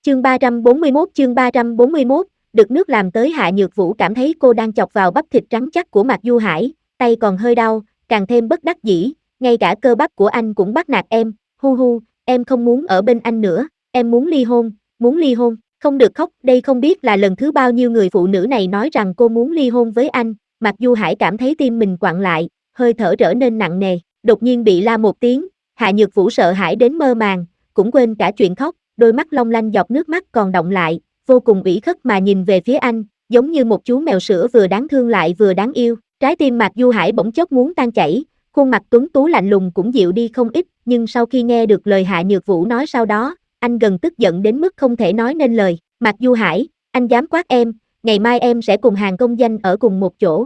Chương 341, được nước làm tới. Hạ Nhược Vũ cảm thấy cô đang chọc vào bắp thịt trắng chắc của Mạc Du Hải, tay còn hơi đau, càng thêm bất đắc dĩ, ngay cả cơ bắp của anh cũng bắt nạt em, hu hu, em không muốn ở bên anh nữa, em muốn ly hôn, không được khóc, đây không biết là lần thứ bao nhiêu người phụ nữ này nói rằng cô muốn ly hôn với anh. Mạc Du Hải cảm thấy tim mình quặn lại, hơi thở trở nên nặng nề, đột nhiên bị la một tiếng, Hạ Nhược Vũ sợ hãi đến mơ màng, cũng quên cả chuyện khóc, đôi mắt long lanh giọt nước mắt còn đọng lại, vô cùng ủy khuất mà nhìn về phía anh, giống như một chú mèo sữa vừa đáng thương lại vừa đáng yêu. Trái tim Mạc Du Hải bỗng chốc muốn tan chảy, khuôn mặt tuấn tú lạnh lùng cũng dịu đi không ít, nhưng sau khi nghe được lời Hạ Nhược Vũ nói sau đó, anh gần tức giận đến mức không thể nói nên lời. Mạc Du Hải, anh dám quát em, ngày mai em sẽ cùng Hàn Công Danh ở cùng một chỗ.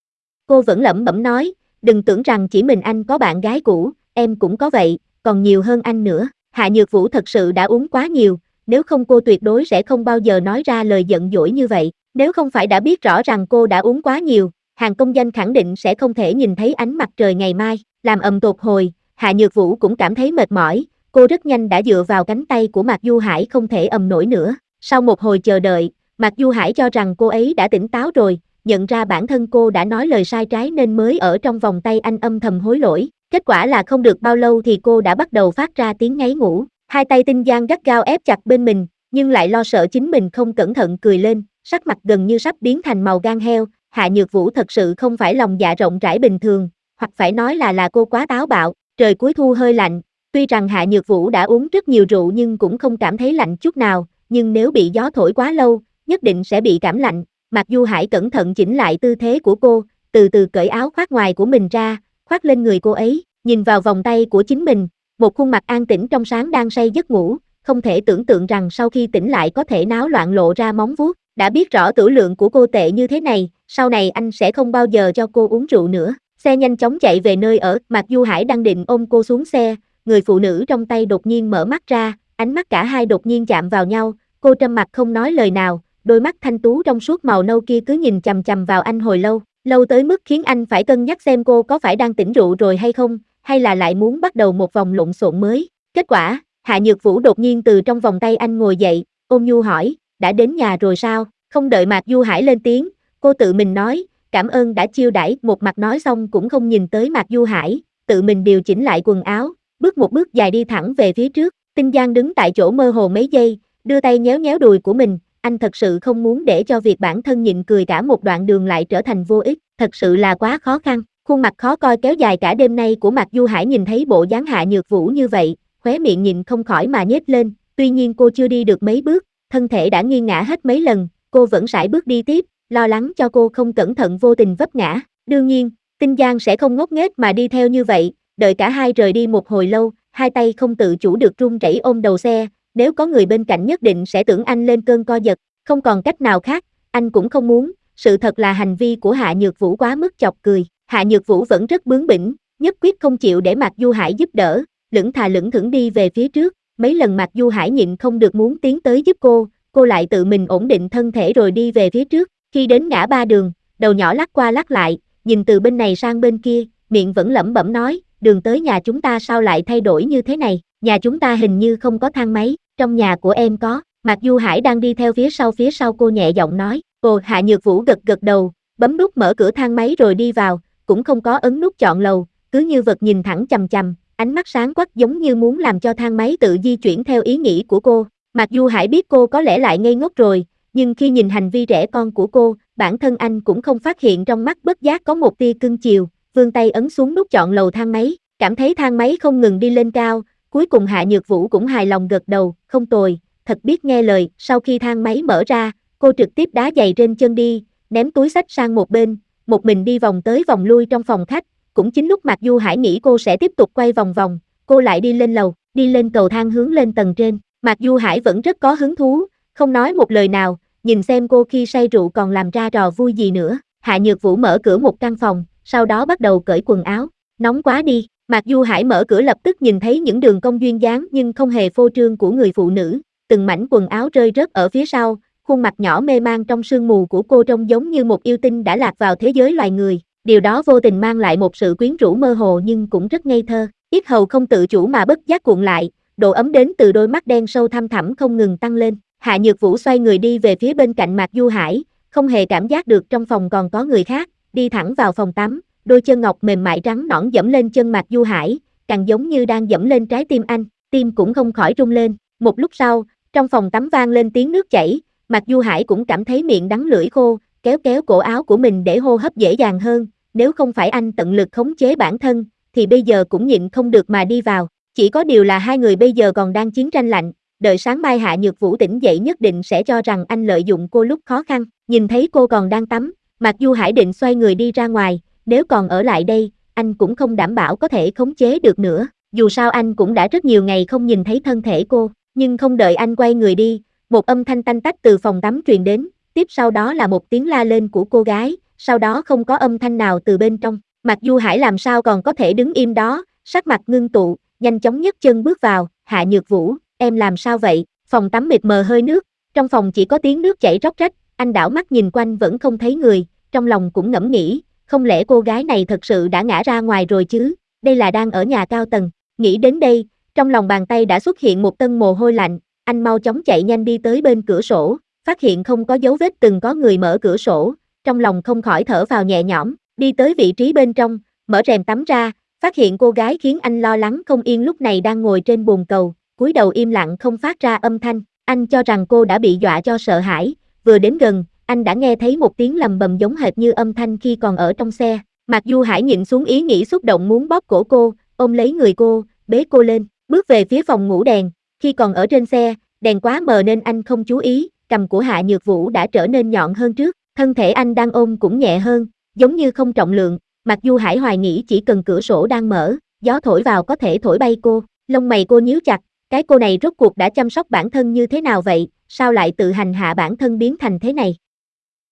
Cô vẫn lẩm bẩm nói, đừng tưởng rằng chỉ mình anh có bạn gái cũ, em cũng có vậy, còn nhiều hơn anh nữa. Hạ Nhược Vũ thật sự đã uống quá nhiều, nếu không cô tuyệt đối sẽ không bao giờ nói ra lời giận dỗi như vậy. Nếu không phải đã biết rõ rằng cô đã uống quá nhiều, Hàn Công Danh khẳng định sẽ không thể nhìn thấy ánh mặt trời ngày mai. Làm ầm tột hồi, Hạ Nhược Vũ cũng cảm thấy mệt mỏi, cô rất nhanh đã dựa vào cánh tay của Mạc Du Hải không thể ầm nổi nữa. Sau một hồi chờ đợi, Mạc Du Hải cho rằng cô ấy đã tỉnh táo rồi, nhận ra bản thân cô đã nói lời sai trái nên mới ở trong vòng tay anh âm thầm hối lỗi. Kết quả là không được bao lâu thì cô đã bắt đầu phát ra tiếng ngáy ngủ, hai tay Tinh Giang gắt gao ép chặt bên mình, nhưng lại lo sợ chính mình không cẩn thận cười lên, sắc mặt gần như sắp biến thành màu gan heo. Hạ Nhược Vũ thật sự không phải lòng dạ rộng rãi bình thường, hoặc phải nói là cô quá táo bạo. Trời cuối thu hơi lạnh, tuy rằng Hạ Nhược Vũ đã uống rất nhiều rượu nhưng cũng không cảm thấy lạnh chút nào, nhưng nếu bị gió thổi quá lâu, nhất định sẽ bị cảm lạnh. Mạc Du Hải cẩn thận chỉnh lại tư thế của cô, từ từ cởi áo khoác ngoài của mình ra, khoác lên người cô ấy, nhìn vào vòng tay của chính mình, một khuôn mặt an tĩnh trong sáng đang say giấc ngủ, không thể tưởng tượng rằng sau khi tỉnh lại có thể náo loạn lộ ra móng vuốt. Đã biết rõ tửu lượng của cô tệ như thế này, sau này anh sẽ không bao giờ cho cô uống rượu nữa. Xe nhanh chóng chạy về nơi ở, Mạc Du Hải đang định ôm cô xuống xe, người phụ nữ trong tay đột nhiên mở mắt ra, ánh mắt cả hai đột nhiên chạm vào nhau, cô trầm mặc không nói lời nào, đôi mắt thanh tú trong suốt màu nâu kia cứ nhìn chằm chằm vào anh hồi lâu, lâu tới mức khiến anh phải cân nhắc xem cô có phải đang tỉnh rượu rồi hay không, hay là lại muốn bắt đầu một vòng lộn xộn mới. Kết quả, Hạ Nhược Vũ đột nhiên từ trong vòng tay anh ngồi dậy, ôm nhu hỏi, đã đến nhà rồi sao? Không đợi Mạc Du Hải lên tiếng, cô tự mình nói, cảm ơn đã chiêu đãi. Một mặt nói xong cũng không nhìn tới Mạc Du Hải, tự mình điều chỉnh lại quần áo, bước một bước dài đi thẳng về phía trước. Tinh Giang đứng tại chỗ mơ hồ mấy giây, đưa tay nhéo nhéo đùi của mình, anh thật sự không muốn để cho việc bản thân nhịn cười cả một đoạn đường lại trở thành vô ích, thật sự là quá khó khăn. Khuôn mặt khó coi kéo dài cả đêm nay của Mạc Du Hải nhìn thấy bộ dáng Hạ Nhược Vũ như vậy, khóe miệng nhịn không khỏi mà nhếch lên, tuy nhiên cô chưa đi được mấy bước, thân thể đã nghiêng ngã hết mấy lần, cô vẫn sải bước đi tiếp, lo lắng cho cô không cẩn thận vô tình vấp ngã. Đương nhiên, Tinh Giang sẽ không ngốc nghếch mà đi theo như vậy, đợi cả hai rời đi một hồi lâu, hai tay không tự chủ được run rẩy ôm đầu xe, nếu có người bên cạnh nhất định sẽ tưởng anh lên cơn co giật, không còn cách nào khác, anh cũng không muốn, sự thật là hành vi của Hạ Nhược Vũ quá mức chọc cười. Hạ Nhược Vũ vẫn rất bướng bỉnh, nhất quyết không chịu để Mạc Du Hải giúp đỡ, lững thà lững thững đi về phía trước, mấy lần Mạc Du Hải nhịn không được muốn tiến tới giúp cô lại tự mình ổn định thân thể rồi đi về phía trước. Khi đến ngã ba đường, đầu nhỏ lắc qua lắc lại, nhìn từ bên này sang bên kia, miệng vẫn lẩm bẩm nói, đường tới nhà chúng ta sao lại thay đổi như thế này, nhà chúng ta hình như không có thang máy, trong nhà của em có. Mạc Du Hải đang đi theo phía sau cô nhẹ giọng nói, Hạ Nhược Vũ gật gật đầu, bấm nút mở cửa thang máy rồi đi vào, cũng không có ấn nút chọn lầu, cứ như vật nhìn thẳng chằm chằm, ánh mắt sáng quắc giống như muốn làm cho thang máy tự di chuyển theo ý nghĩ của cô. Mạc Du Hải biết cô có lẽ lại ngây ngốc rồi, nhưng khi nhìn hành vi trẻ con của cô, bản thân anh cũng không phát hiện trong mắt bất giác có một tia cưng chiều, vươn tay ấn xuống nút chọn lầu thang máy, cảm thấy thang máy không ngừng đi lên cao, cuối cùng Hạ Nhược Vũ cũng hài lòng gật đầu, không tồi, thật biết nghe lời. Sau khi thang máy mở ra, cô trực tiếp đá giày trên chân đi, ném túi xách sang một bên, một mình đi vòng tới vòng lui trong phòng khách, cũng chính lúc Mạc Du Hải nghĩ cô sẽ tiếp tục quay vòng vòng, cô lại đi lên lầu, đi lên cầu thang hướng lên tầng trên. Mạc Du Hải vẫn rất có hứng thú, không nói một lời nào, nhìn xem cô khi say rượu còn làm ra trò vui gì nữa. Hạ Nhược Vũ mở cửa một căn phòng, sau đó bắt đầu cởi quần áo, nóng quá đi. Mạc Du Hải mở cửa lập tức nhìn thấy những đường cong duyên dáng nhưng không hề phô trương của người phụ nữ, từng mảnh quần áo rơi rớt ở phía sau, khuôn mặt nhỏ mê man trong sương mù của cô trông giống như một yêu tinh đã lạc vào thế giới loài người, điều đó vô tình mang lại một sự quyến rũ mơ hồ nhưng cũng rất ngây thơ, yết hầu không tự chủ mà bất giác cuộn lại, độ ấm đến từ đôi mắt đen sâu thăm thẳm không ngừng tăng lên. Hạ Nhược Vũ xoay người đi về phía bên cạnh Mạc Du Hải, không hề cảm giác được trong phòng còn có người khác, đi thẳng vào phòng tắm, đôi chân ngọc mềm mại trắng nõn dẫm lên chân Mạc Du Hải, càng giống như đang dẫm lên trái tim anh, tim cũng không khỏi rung lên. Một lúc sau, trong phòng tắm vang lên tiếng nước chảy, Mạc Du Hải cũng cảm thấy miệng đắng lưỡi khô, kéo kéo cổ áo của mình để hô hấp dễ dàng hơn, nếu không phải anh tận lực khống chế bản thân, thì bây giờ cũng nhịn không được mà đi vào. Chỉ có điều là hai người bây giờ còn đang chiến tranh lạnh, đợi sáng mai Hạ Nhược Vũ tỉnh dậy nhất định sẽ cho rằng anh lợi dụng cô lúc khó khăn. Nhìn thấy cô còn đang tắm, Mạc Du Hải định xoay người đi ra ngoài, nếu còn ở lại đây, anh cũng không đảm bảo có thể khống chế được nữa. Dù sao anh cũng đã rất nhiều ngày không nhìn thấy thân thể cô, nhưng không đợi anh quay người đi, một âm thanh tanh tách từ phòng tắm truyền đến, tiếp sau đó là một tiếng la lên của cô gái, sau đó không có âm thanh nào từ bên trong. Mạc Du Hải làm sao còn có thể đứng im đó, sắc mặt ngưng tụ, nhanh chóng nhấc chân bước vào. Hạ Nhược Vũ, em làm sao vậy? Phòng tắm mịt mờ hơi nước, trong phòng chỉ có tiếng nước chảy róc rách, anh đảo mắt nhìn quanh vẫn không thấy người, trong lòng cũng ngẫm nghĩ, không lẽ cô gái này thật sự đã ngã ra ngoài rồi chứ, đây là đang ở nhà cao tầng. Nghĩ đến đây, trong lòng bàn tay đã xuất hiện một tầng mồ hôi lạnh, anh mau chóng chạy nhanh đi tới bên cửa sổ, phát hiện không có dấu vết từng có người mở cửa sổ, trong lòng không khỏi thở vào nhẹ nhõm, đi tới vị trí bên trong, mở rèm tắm ra, phát hiện cô gái khiến anh lo lắng không yên lúc này đang ngồi trên bồn cầu, cúi đầu im lặng không phát ra âm thanh, anh cho rằng cô đã bị dọa cho sợ hãi, vừa đến gần, anh đã nghe thấy một tiếng lầm bầm giống hệt như âm thanh khi còn ở trong xe. Mạc Du Hải nhịn xuống ý nghĩ xúc động muốn bóp cổ cô, ôm lấy người cô, bế cô lên, bước về phía phòng ngủ đèn, khi còn ở trên xe, đèn quá mờ nên anh không chú ý, cầm của Hạ Nhược Vũ đã trở nên nhọn hơn trước, thân thể anh đang ôm cũng nhẹ hơn, giống như không trọng lượng. Mạc Du Hải hoài nghĩ chỉ cần cửa sổ đang mở, gió thổi vào có thể thổi bay cô, lông mày cô nhíu chặt, cái cô này rốt cuộc đã chăm sóc bản thân như thế nào vậy, sao lại tự hành hạ bản thân biến thành thế này?